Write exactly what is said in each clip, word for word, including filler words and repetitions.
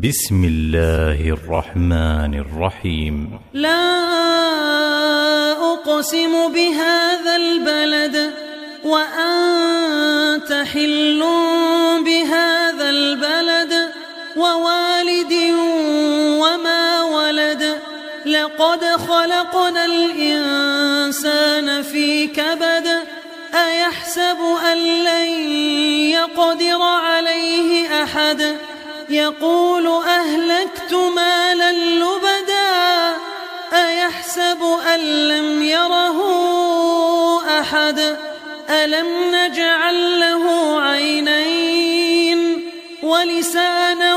بسم الله الرحمن الرحيم. لا أقسم بهذا البلد وأنت حل بهذا البلد ووالد وما ولد لقد خلقنا الإنسان في كبد أيحسب أن لن يقدر عليه أحد يقول أهلكت مالا لبدا أيحسب أن لم يره أحد ألم نجعل له عينين ولسانا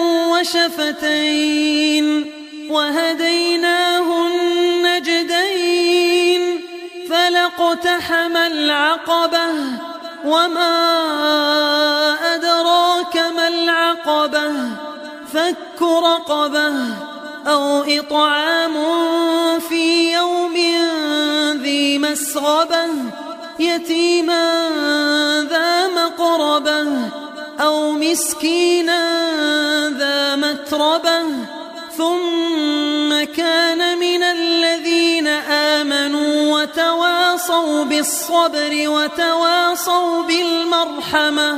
وشفتين وهديناه النجدين فلاقتحم العقبة وما أدراك ما العقبة فك رقبة أو إطعام في يوم ذي مسغبة يتيما ذا مقربة أو مسكينا ذا متربة ثم كان من الذين آمنوا وتواصوا بالصبر وتواصوا بالمرحمة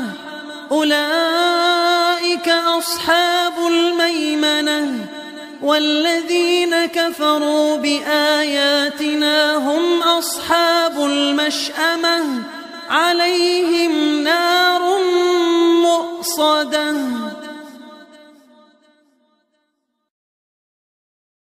أولئك أصحاب الميمنة والذين كفروا بآياتنا هم أصحاب المشأمة عليهم نار مؤصدة.